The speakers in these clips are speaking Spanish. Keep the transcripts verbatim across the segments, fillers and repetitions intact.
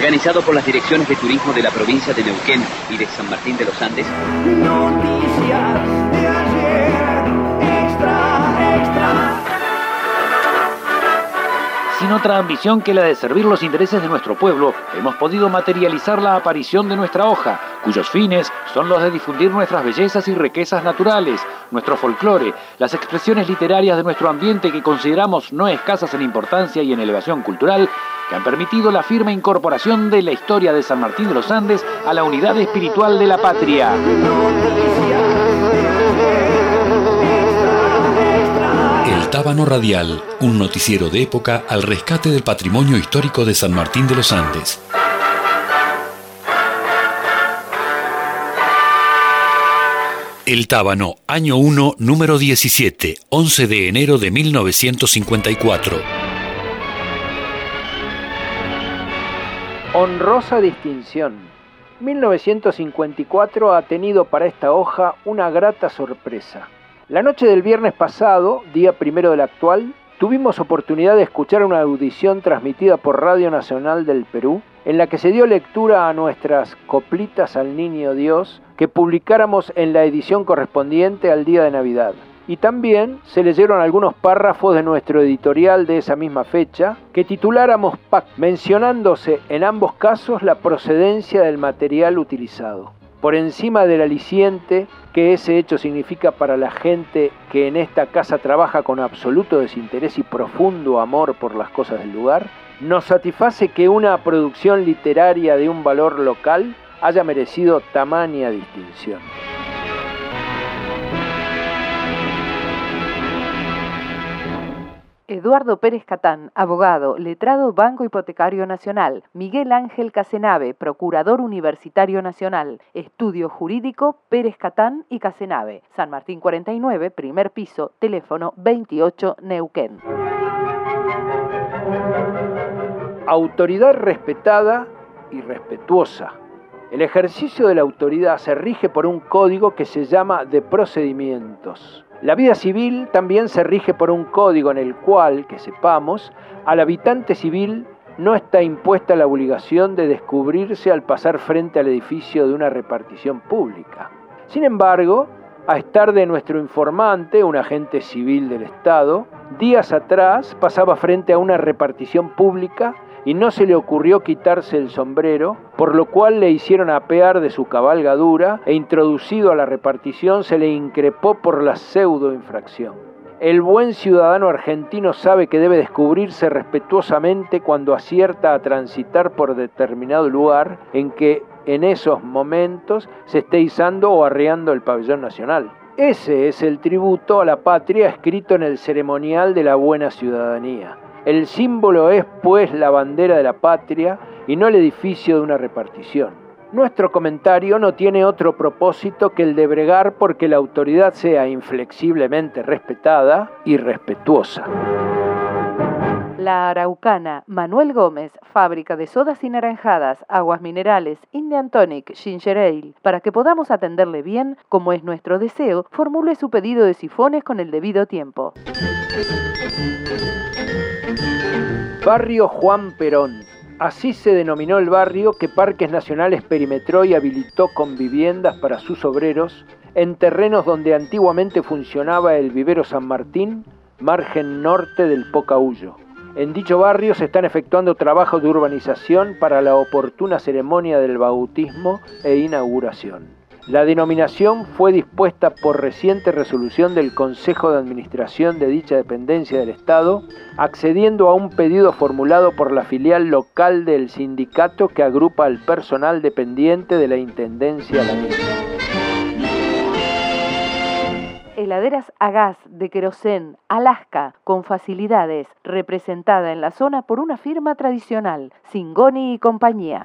organizado por las direcciones de turismo de la provincia de Neuquén y de San Martín de los Andes. Noticias de ayer, extra, extra. Sin otra ambición que la de servir los intereses de nuestro pueblo, hemos podido materializar la aparición de nuestra hoja, cuyos fines son los de difundir nuestras bellezas y riquezas naturales, nuestro folclore, las expresiones literarias de nuestro ambiente que consideramos no escasas en importancia y en elevación cultural, que han permitido la firme incorporación de la historia de San Martín de los Andes a la unidad espiritual de la patria. El Tábano Radial, un noticiero de época al rescate del patrimonio histórico de San Martín de los Andes. El Tábano, año uno, número diecisiete, once de enero de mil novecientos cincuenta y cuatro. Honrosa distinción. mil novecientos cincuenta y cuatro ha tenido para esta hoja una grata sorpresa. La noche del viernes pasado, día primero del actual, tuvimos oportunidad de escuchar una audición transmitida por Radio Nacional del Perú, en la que se dio lectura a nuestras coplitas al Niño Dios que publicáramos en la edición correspondiente al día de Navidad. Y también se leyeron algunos párrafos de nuestro editorial de esa misma fecha, que tituláramos P A C, mencionándose en ambos casos la procedencia del material utilizado. Por encima del aliciente que ese hecho significa para la gente que en esta casa trabaja con absoluto desinterés y profundo amor por las cosas del lugar, nos satisface que una producción literaria de un valor local haya merecido tamaña distinción. Eduardo Pérez Catán, abogado, letrado Banco Hipotecario Nacional. Miguel Ángel Casenave, procurador universitario nacional. Estudio jurídico Pérez Catán y Casenave. San Martín cuarenta y nueve, primer piso, teléfono veintiocho, Neuquén. Autoridad respetada y respetuosa. El ejercicio de la autoridad se rige por un código que se llama de procedimientos. La vida civil también se rige por un código en el cual, que sepamos, al habitante civil no está impuesta la obligación de descubrirse al pasar frente al edificio de una repartición pública. Sin embargo, a estar de nuestro informante, un agente civil del Estado, días atrás pasaba frente a una repartición pública y no se le ocurrió quitarse el sombrero, por lo cual le hicieron apear de su cabalgadura e introducido a la repartición se le increpó por la pseudo infracción. El buen ciudadano argentino sabe que debe descubrirse respetuosamente cuando acierta a transitar por determinado lugar en que en esos momentos se esté izando o arriando el pabellón nacional. Ese es el tributo a la patria escrito en el ceremonial de la buena ciudadanía. El símbolo es, pues, la bandera de la patria y no el edificio de una repartición. Nuestro comentario no tiene otro propósito que el de bregar porque la autoridad sea inflexiblemente respetada y respetuosa. La Araucana, Manuel Gómez, fábrica de sodas y naranjadas, aguas minerales, Indian Tonic, Ginger Ale. Para que podamos atenderle bien, como es nuestro deseo, formule su pedido de sifones con el debido tiempo. Barrio Juan Perón. Así se denominó el barrio que Parques Nacionales perimetró y habilitó con viviendas para sus obreros en terrenos donde antiguamente funcionaba el vivero San Martín, margen norte del Pocahuyo. En dicho barrio se están efectuando trabajos de urbanización para la oportuna ceremonia del bautismo e inauguración. La denominación fue dispuesta por reciente resolución del Consejo de Administración de dicha dependencia del Estado, accediendo a un pedido formulado por la filial local del sindicato que agrupa al personal dependiente de la Intendencia la misma. Heladeras a gas de querosén, Alaska, con facilidades, representada en la zona por una firma tradicional, Singoni y compañía.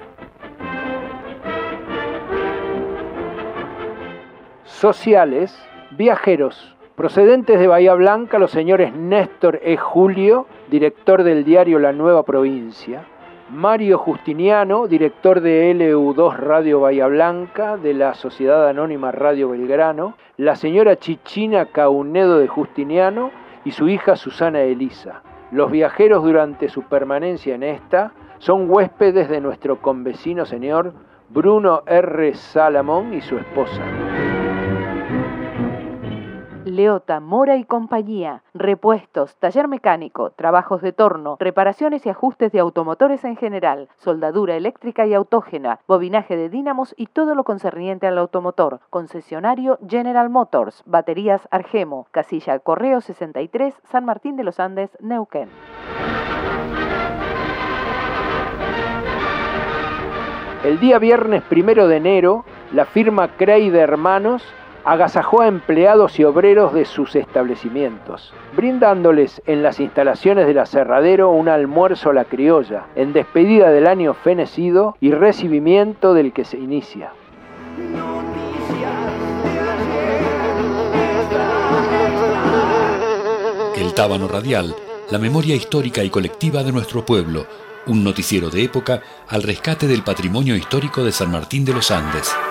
Sociales, viajeros, procedentes de Bahía Blanca, los señores Néstor E. Julio, director del diario La Nueva Provincia, Mario Justiniano, director de L U dos Radio Bahía Blanca, de la Sociedad Anónima Radio Belgrano, la señora Chichina Caunedo de Justiniano y su hija Susana Elisa. Los viajeros durante su permanencia en esta son huéspedes de nuestro convecino señor Bruno R. Salamón y su esposa. Leota, Mora y Compañía, repuestos, taller mecánico, trabajos de torno, reparaciones y ajustes de automotores en general, soldadura eléctrica y autógena, bobinaje de dínamos y todo lo concerniente al automotor. Concesionario General Motors, baterías Argemo, casilla Correo sesenta y tres, San Martín de los Andes, Neuquén. El día viernes primero de enero, la firma Crey de Hermanos agasajó a empleados y obreros de sus establecimientos, brindándoles en las instalaciones del aserradero un almuerzo a la criolla, en despedida del año fenecido y recibimiento del que se inicia. El Tábano Radial, la memoria histórica y colectiva de nuestro pueblo, un noticiero de época al rescate del patrimonio histórico de San Martín de los Andes.